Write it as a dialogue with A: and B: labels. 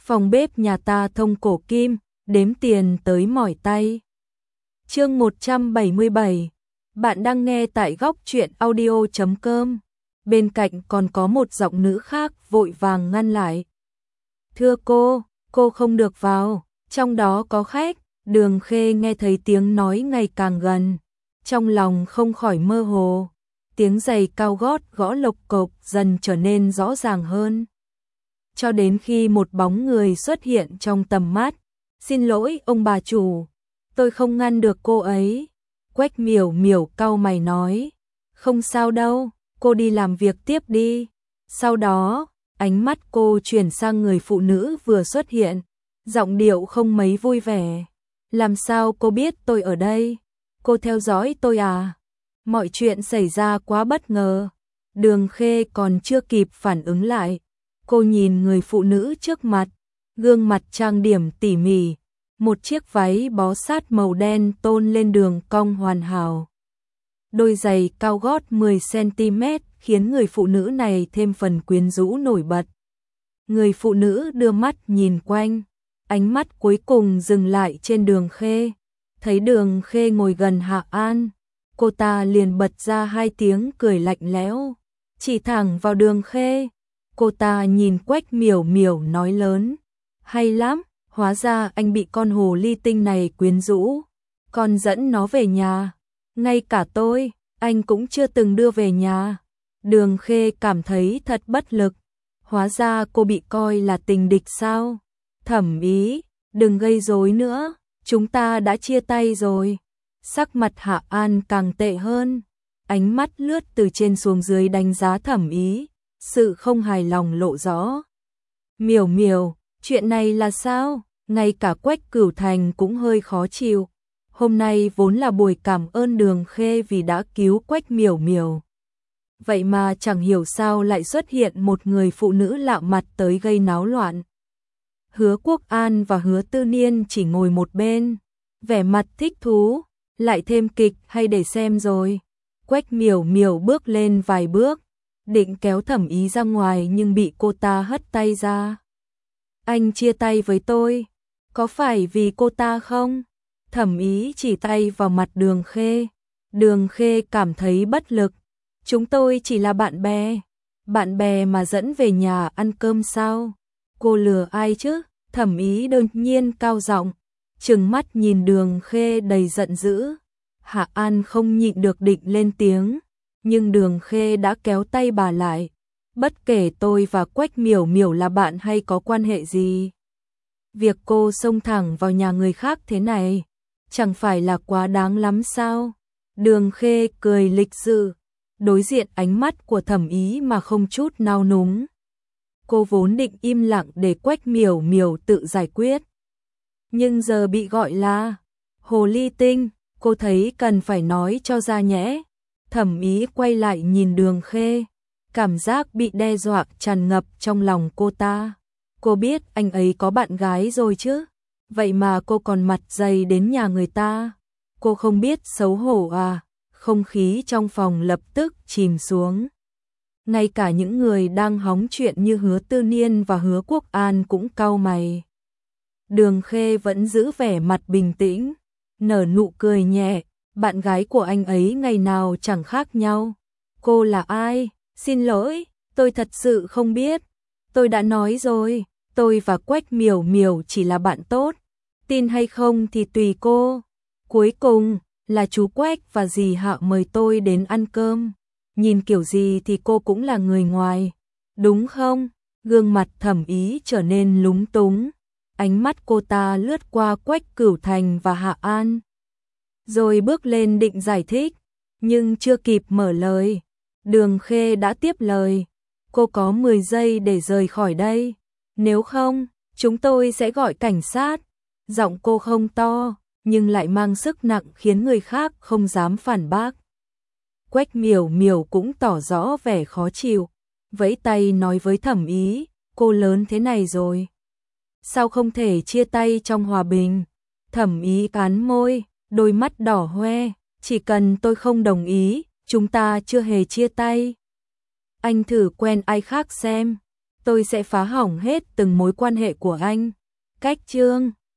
A: Phòng bếp nhà ta thông cổ kim, đếm tiền tới mỏi tay. Chương 177. Bạn đang nghe tại góc truyện audio.com. Bên cạnh còn có một giọng nữ khác vội vàng ngăn lại. Thưa cô không được vào, trong đó có khách. Đường Khê nghe thấy tiếng nói ngày càng gần, trong lòng không khỏi mơ hồ. Tiếng giày cao gót gõ lộc cộc dần trở nên rõ ràng hơn. Cho đến khi một bóng người xuất hiện trong tầm mắt. Xin lỗi ông bà chủ, tôi không ngăn được cô ấy. Quách Miểu Miểu cau mày nói. Không sao đâu, cô đi làm việc tiếp đi. Sau đó, ánh mắt cô chuyển sang người phụ nữ vừa xuất hiện. Giọng điệu không mấy vui vẻ. Làm sao cô biết tôi ở đây? Cô theo dõi tôi à? Mọi chuyện xảy ra quá bất ngờ. Đường Khê còn chưa kịp phản ứng lại. Cô nhìn người phụ nữ trước mặt, gương mặt trang điểm tỉ mỉ, một chiếc váy bó sát màu đen tôn lên đường cong hoàn hảo. Đôi giày cao gót 10 cm khiến người phụ nữ này thêm phần quyến rũ nổi bật. Người phụ nữ đưa mắt nhìn quanh, ánh mắt cuối cùng dừng lại trên Đường Khê. Thấy Đường Khê ngồi gần Hạ An, cô ta liền bật ra hai tiếng cười lạnh lẽo, chỉ thẳng vào Đường Khê. Cô ta nhìn Quách Miểu Miểu nói lớn. Hay lắm, hóa ra anh bị con hồ ly tinh này quyến rũ. Con dẫn nó về nhà. Ngay cả tôi, anh cũng chưa từng đưa về nhà. Đường Khê cảm thấy thật bất lực. Hóa ra cô bị coi là tình địch sao? Thẩm Ý, đừng gây rối nữa. Chúng ta đã chia tay rồi. Sắc mặt Hạ An càng tệ hơn. Ánh mắt lướt từ trên xuống dưới đánh giá Thẩm Ý. Sự không hài lòng lộ rõ. Miểu Miểu, chuyện này là sao? Ngay cả Quách Cửu Thành cũng hơi khó chịu. Hôm nay vốn là buổi cảm ơn Đường Khê vì đã cứu Quách Miểu Miểu. Vậy mà chẳng hiểu sao lại xuất hiện một người phụ nữ lạ mặt tới gây náo loạn. Hứa Quốc An và Hứa Tư Niên chỉ ngồi một bên, vẻ mặt thích thú, lại thêm kịch hay để xem rồi. Quách Miểu Miểu bước lên vài bước, định kéo Thẩm Ý ra ngoài nhưng bị cô ta hất tay ra. Anh chia tay với tôi, có phải vì cô ta không? Thẩm Ý chỉ tay vào mặt Đường Khê. Đường Khê cảm thấy bất lực. Chúng tôi chỉ là bạn bè mà dẫn về nhà ăn cơm sao? Cô lừa ai chứ? Thẩm Ý đột nhiên cao giọng, trừng mắt nhìn Đường Khê đầy giận dữ. Hạ An không nhịn được định lên tiếng, nhưng Đường Khê đã kéo tay bà lại. Bất kể tôi và Quách Miểu Miểu là bạn hay có quan hệ gì, việc cô xông thẳng vào nhà người khác thế này, chẳng phải là quá đáng lắm sao? Đường Khê cười lịch sự, đối diện ánh mắt của Thẩm Ý mà không chút nao núng. Cô vốn định im lặng để Quách Miểu Miểu tự giải quyết. Nhưng giờ bị gọi là hồ ly tinh, cô thấy cần phải nói cho ra nhẽ. Thẩm Ý quay lại nhìn Đường Khê, cảm giác bị đe dọa tràn ngập trong lòng cô ta. Cô biết anh ấy có bạn gái rồi chứ, vậy mà cô còn mặt dày đến nhà người ta. Cô không biết xấu hổ à? Không khí trong phòng lập tức chìm xuống. Ngay cả những người đang hóng chuyện như Hứa Tư Niên và Hứa Quốc An cũng cau mày. Đường Khê vẫn giữ vẻ mặt bình tĩnh, nở nụ cười nhẹ. Bạn gái của anh ấy ngày nào chẳng khác nhau. Cô là ai? Xin lỗi, tôi thật sự không biết. Tôi đã nói rồi, tôi và Quách Miểu Miểu chỉ là bạn tốt. Tin hay không thì tùy cô. Cuối cùng là chú Quách và dì Hạ mời tôi đến ăn cơm. Nhìn kiểu gì thì cô cũng là người ngoài, đúng không? Gương mặt Thẩm Ý trở nên lúng túng. Ánh mắt cô ta lướt qua Quách Cửu Thành và Hạ An, rồi bước lên định giải thích, nhưng chưa kịp mở lời, Đường Khê đã tiếp lời. Cô có 10 giây để rời khỏi đây, nếu không, chúng tôi sẽ gọi cảnh sát. Giọng cô không to, nhưng lại mang sức nặng khiến người khác không dám phản bác. Quách Miểu Miểu cũng tỏ rõ vẻ khó chịu, vẫy tay nói với Thẩm Ý, cô lớn thế này rồi, sao không thể chia tay trong hòa bình? Thẩm Ý cắn môi, đôi mắt đỏ hoe, chỉ cần tôi không đồng ý, chúng ta chưa hề chia tay. Anh thử quen ai khác xem. tôi sẽ phá hỏng hết từng mối quan hệ của anh. Cách chương